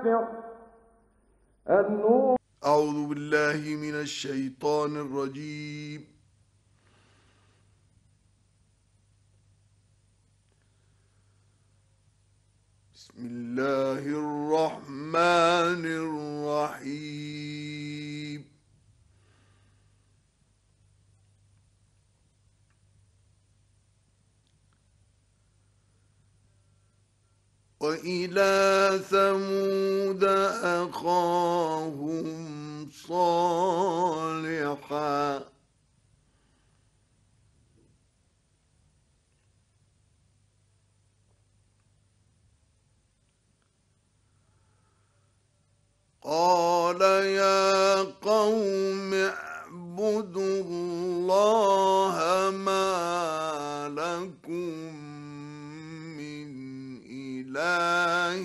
نافع النور. أعوذ بالله من الشيطان الرجيم. بسم الله الرحمن الرحيم. وإلى ثمود أخاهم صالحا قال يا قوم اعبدوا الله ما لكم من إله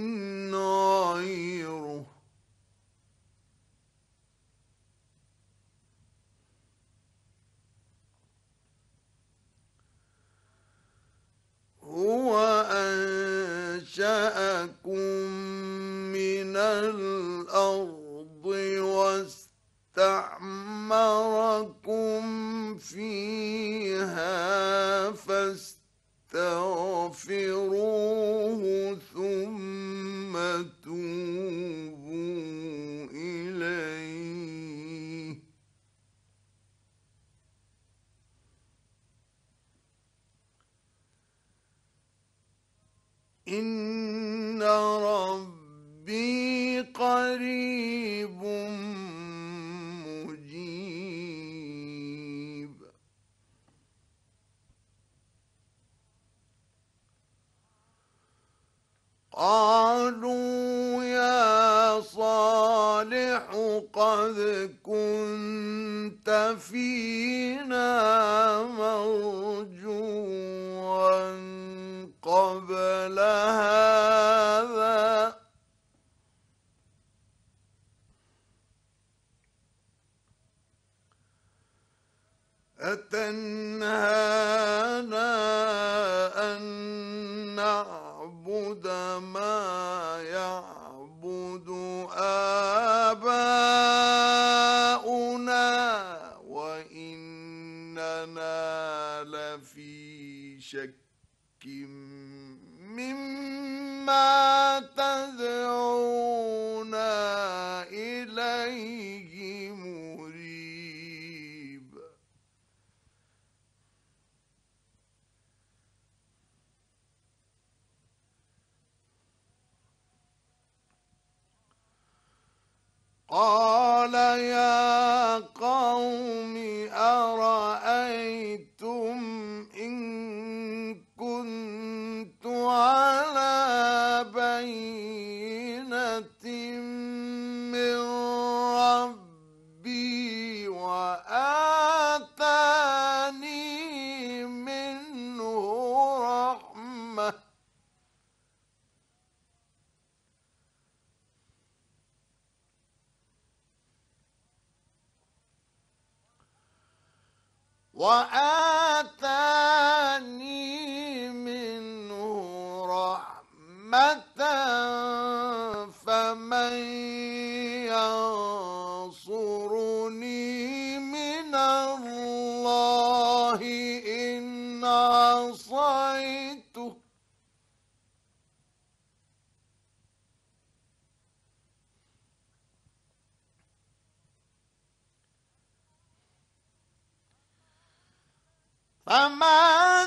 غيره هو أنشأكم من الأرض واستعمركم فيها فاستغفروه ثم توبوا إليه إن ربي قريب مجيب قالوا يا صالح قد كنت فينا مرجوا قبل هذا أتنهانا أن نعبد ما يعبد آباؤنا وإننا لفي شك مما تدعونا إليه مريب قال يا قوم أرأيتم إن كنت على بينة من ربي وآتاني منه رحمة فمن ينصرني من الله إن عصيته فما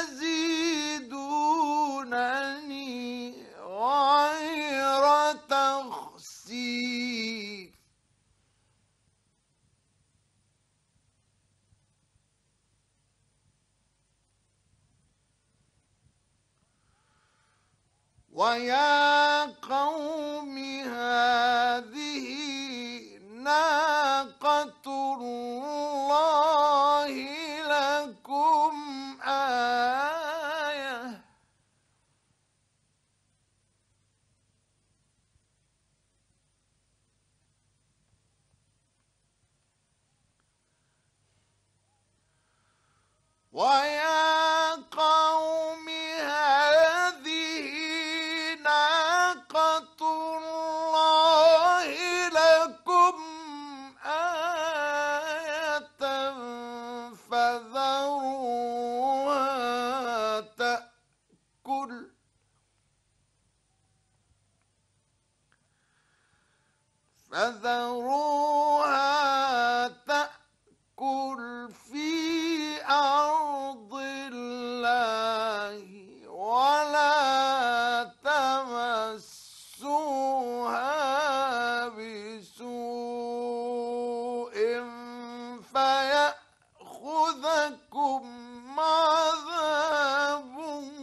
تزيدونني غير تخسير ويا قوم هذه ناقة الله لكم آية ويا قوم هذه ناقة فذروها تأكل في أرض الله ولا تمسوها بسوء فيأخذكم عذاب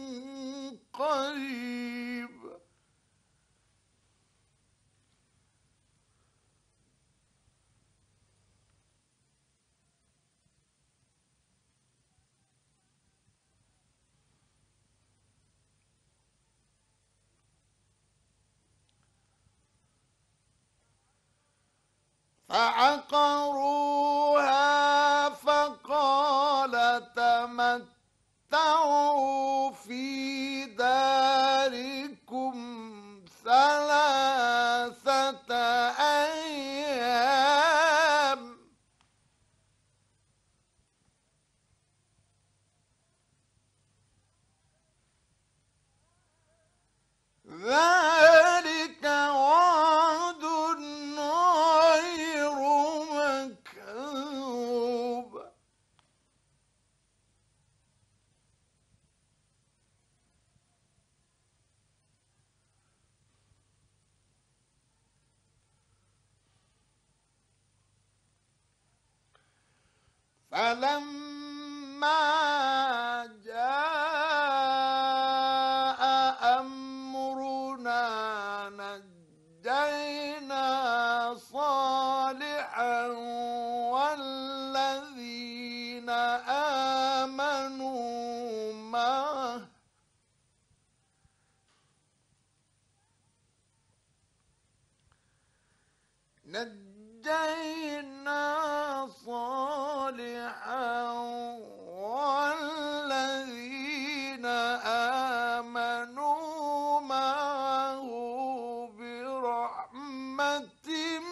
قريب. فعقروها فقال تمتعوا في داركم 3 أيام ذلك وعد غير مكذوب. فلما جاء أمرنا نجينا صالحا والذين آمنوا معه والذين آمنوا معه برحمة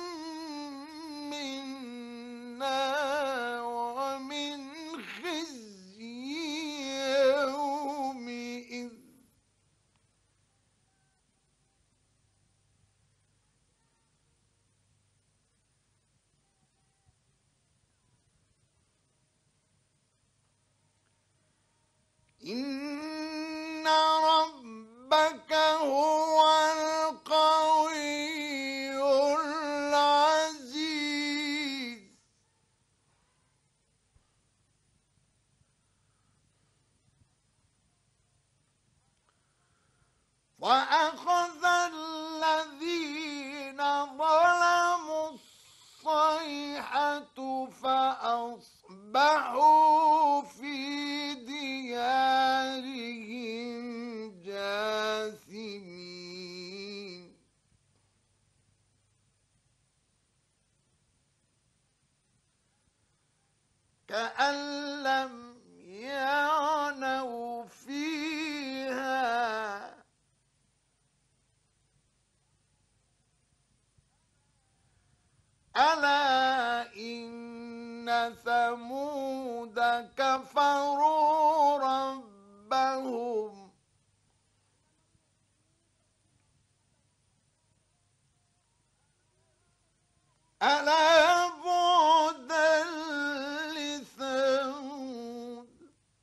منا ومن خزي يومئذ. إن ربك هو القوي العزيز. وأخذ الذين ظلموا الصيحة فأصبحوا في ديارهم جاثمين. كأن لم يغنوا فيها ألا إن ثمود كفروا ربهم ألا بعدا لثمود.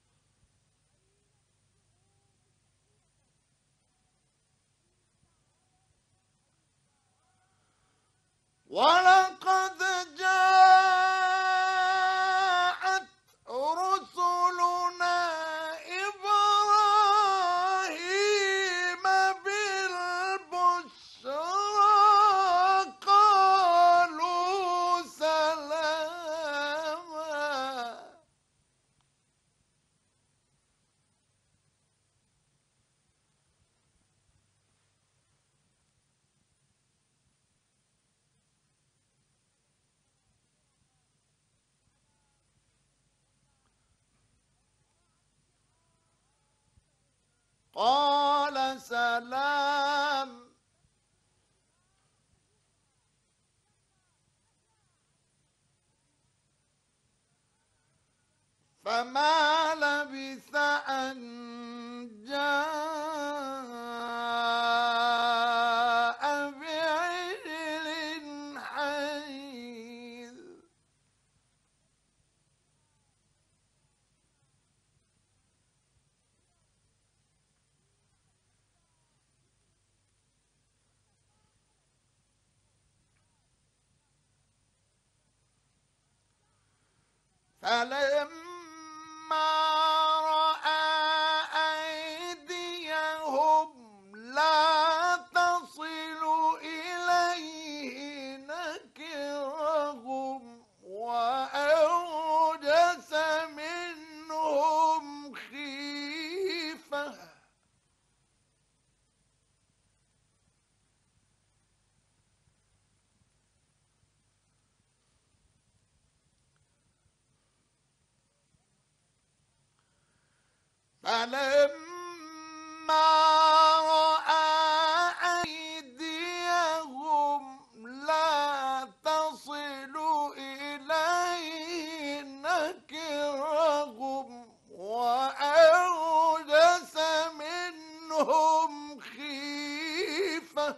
ولقد جاءت رسلنا إبراهيم بالبشرى قالوا سلاما. قال سلام. فما لبث أن جاء بعجل فلما رأى أيديهم لا تصل إليه نكرهم وأوجس منهم خيفة. فلما رأى أيديهم لا تصل إليه نكرهم وأوجس منهم خيفة.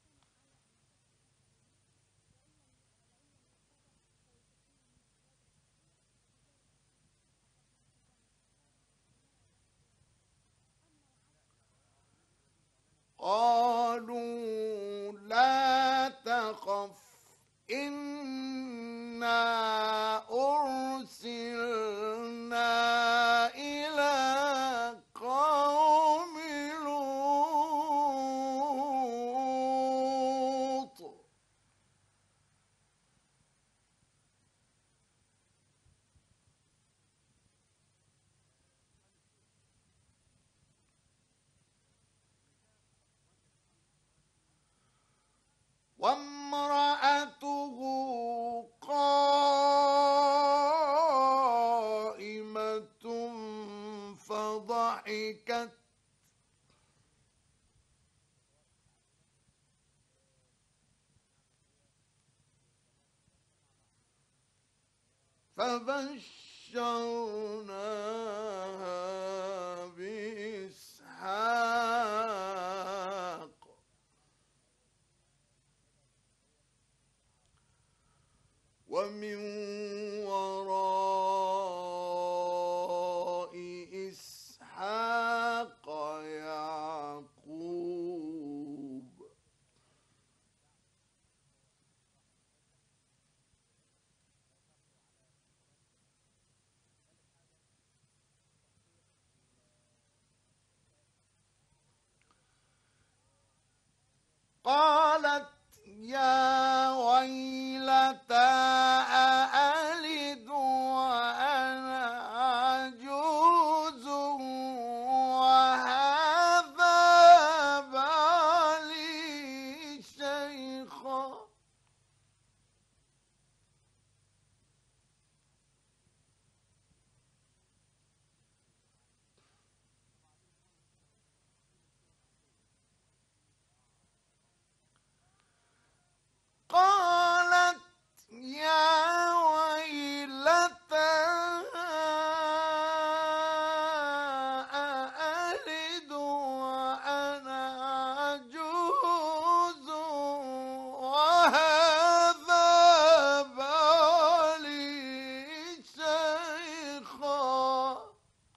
قالوا لا تخف إنا أرسلنا إلى قوم لوط. وامرأته قائمة فضحكت فبشرناها بإسحاق ومن وراء إسحاق يعقوب. قالت يا ويلتى أألد وأنا عجوز وهذا بعلي شيخا. قالت يا ويلتى أألد وأنا عجوز وهذا بعلي شيخا.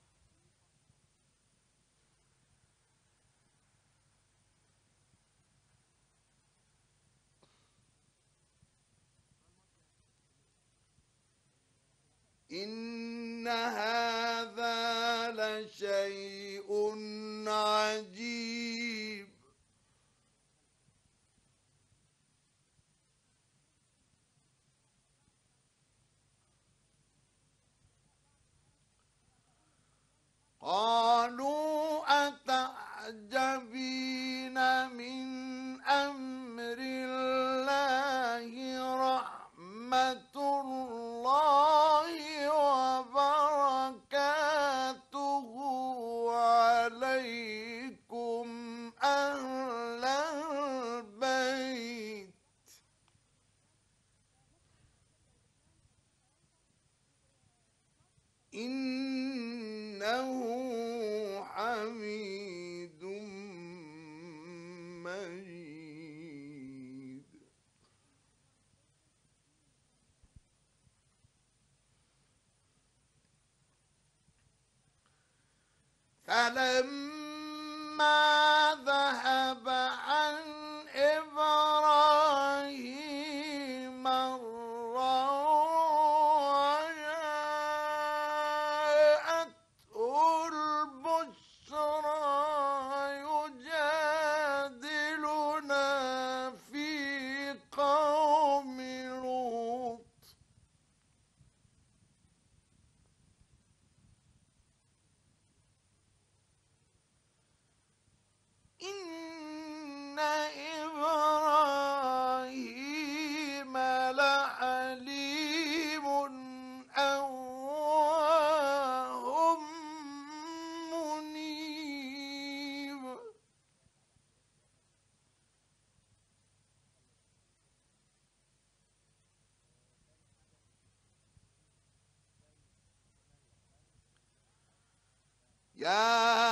إن هذا لشيء عجيب. قالوا أتعجبين من أمر الله رحمة الله وبركاته عليكم أهل البيت إنه حميد مجيد. فلما ذهب عن إبراهيم الروع يا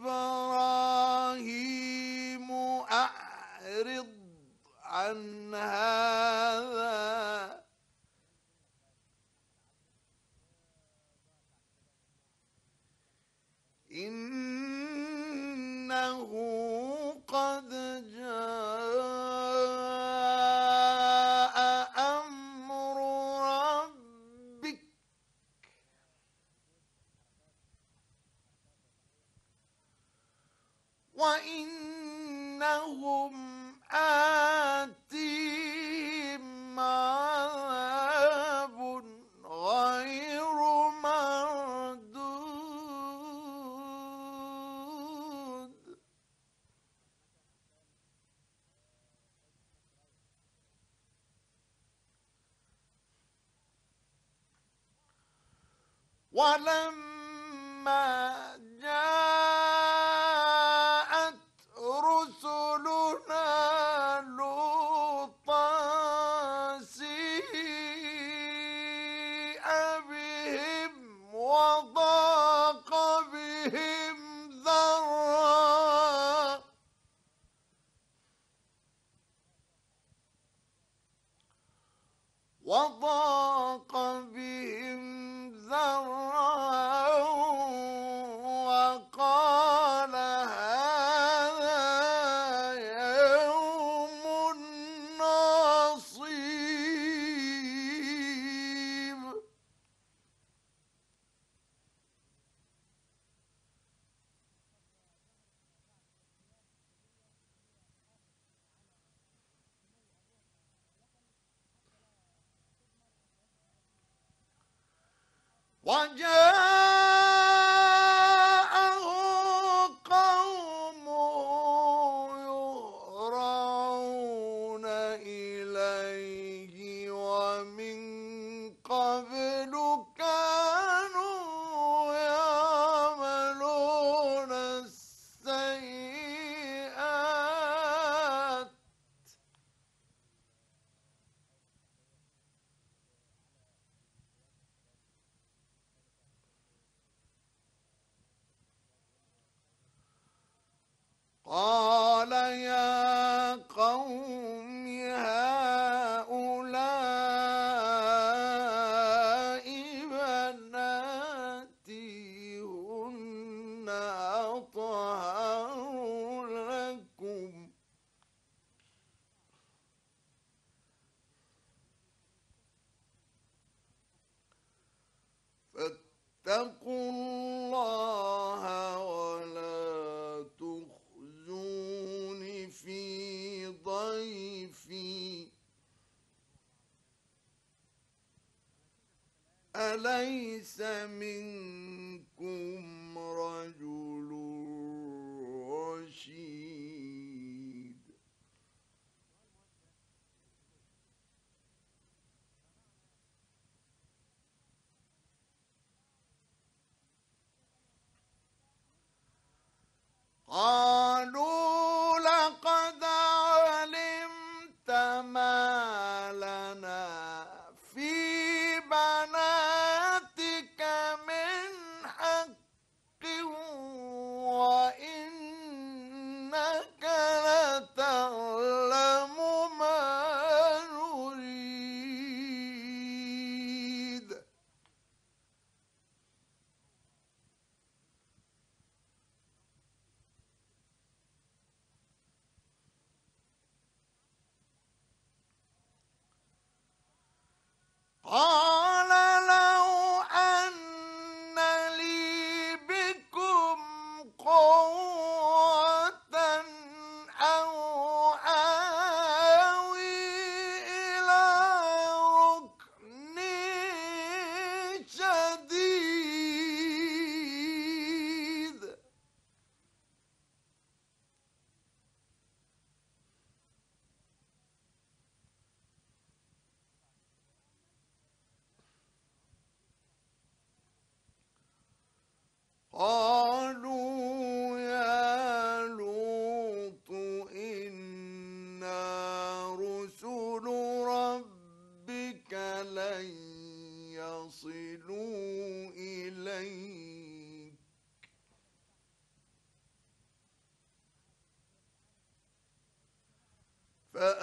إبراهيم أعرض عن هذا إنه قد جاء أمر ربك وإنهم آتيهم عذاب غير مردود ولما جاءت رسلنا لوطا سيء بهم وضاق بهم ذرعا وضاق بهم ذرعا وقال هذا يوم عصيب وجاءه قومه يهرعون إليه ومن قبل كانوا يعملون السيئات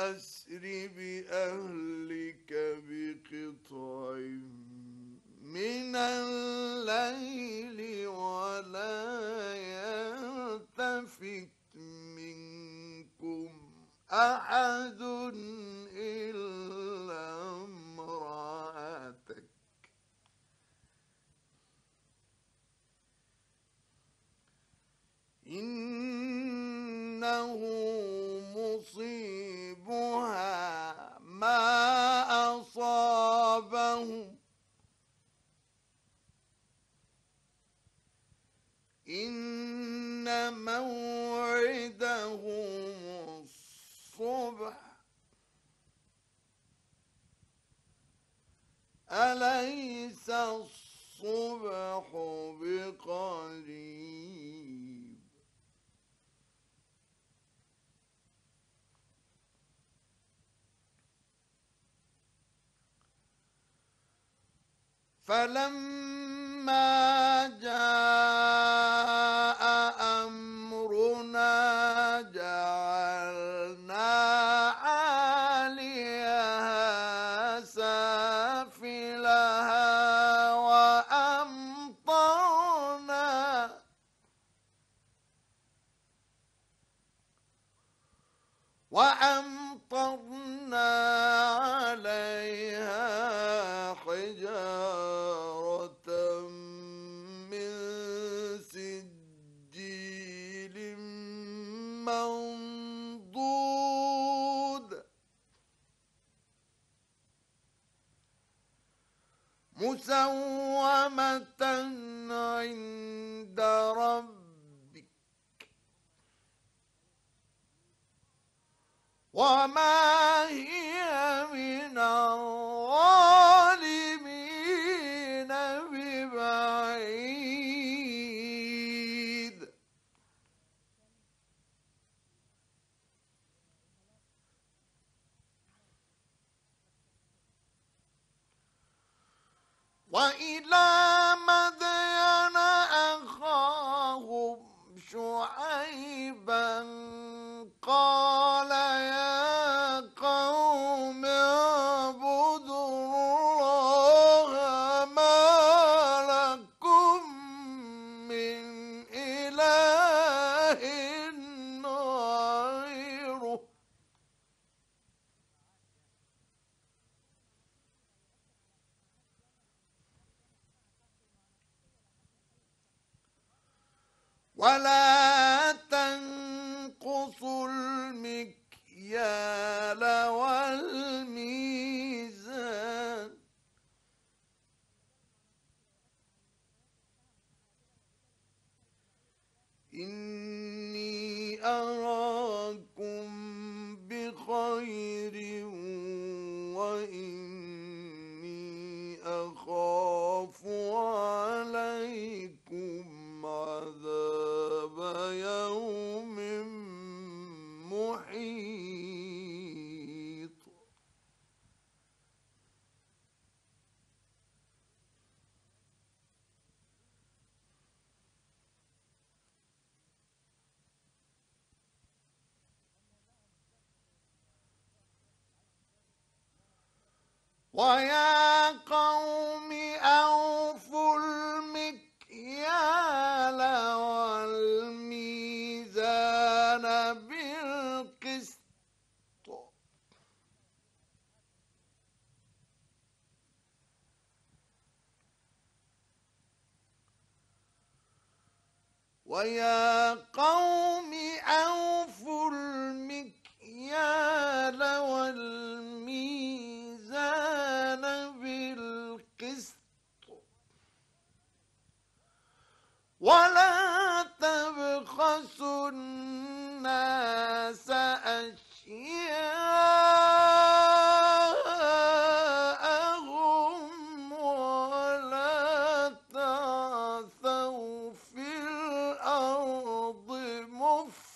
فأسر بأهلك بقطع من الليل ولا يلتفت منكم أحد إلا امرأتك إنه مصيبها ما أصابهم إن موعدهم الصبح أليس الصبح بقريب فلما جاء أمرنا جعلنا عاليها سافلها وأمطرنا عليها حجارة من سجيل منضود مسومة عند ربك وما هي من الظالمين ببعيد وإلى مدين أخاهم شعيبا قال يا قوم اعبدوا الله ما لكم من إله غيره ولا تنقصوا المكيال والميزان إني أراكم بخير وإني أخاف عليكم عذاب يوم محيط ويا قوم أوفوا المكيال والميزان بالقسط ويا قوم أوفوا المكيال والميزان بالقسط ولا تبخسوا الناس أشياءهم ولا تعثوا في الأرض مفسدين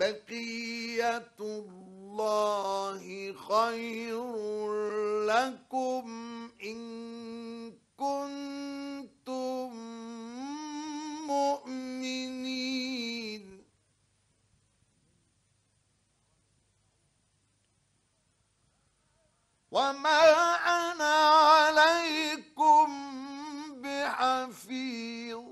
بقية الله خير لكم إن كنتم مؤمنين. وما أنا عليكم بحفيظ.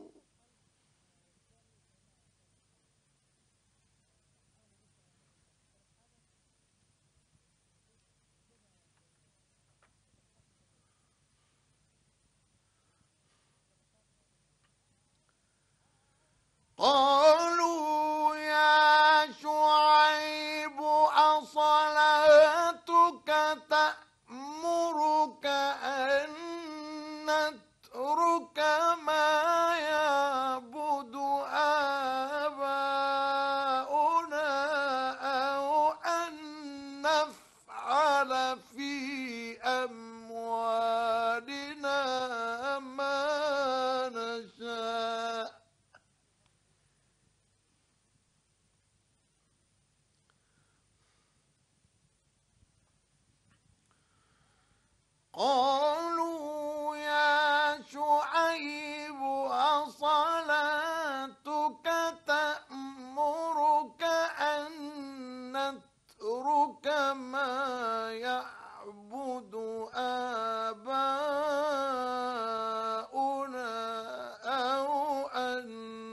قالوا يا شعيب أصلاتك تأمرك أن نترك ما يعبد آباؤنا أو أن نفعل في أموالنا ما نشاء. قالوا يا شعيب أصلاتك تأمرك أن نترك ما يعبد آباؤنا أو أن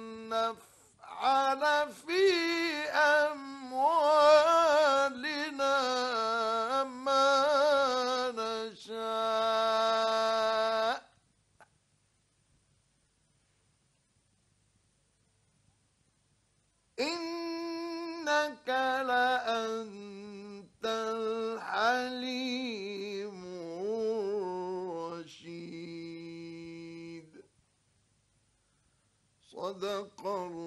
نفعل في أموالنا ما نشاء. إنك لأنت الحليم الرشيد. صدق الله.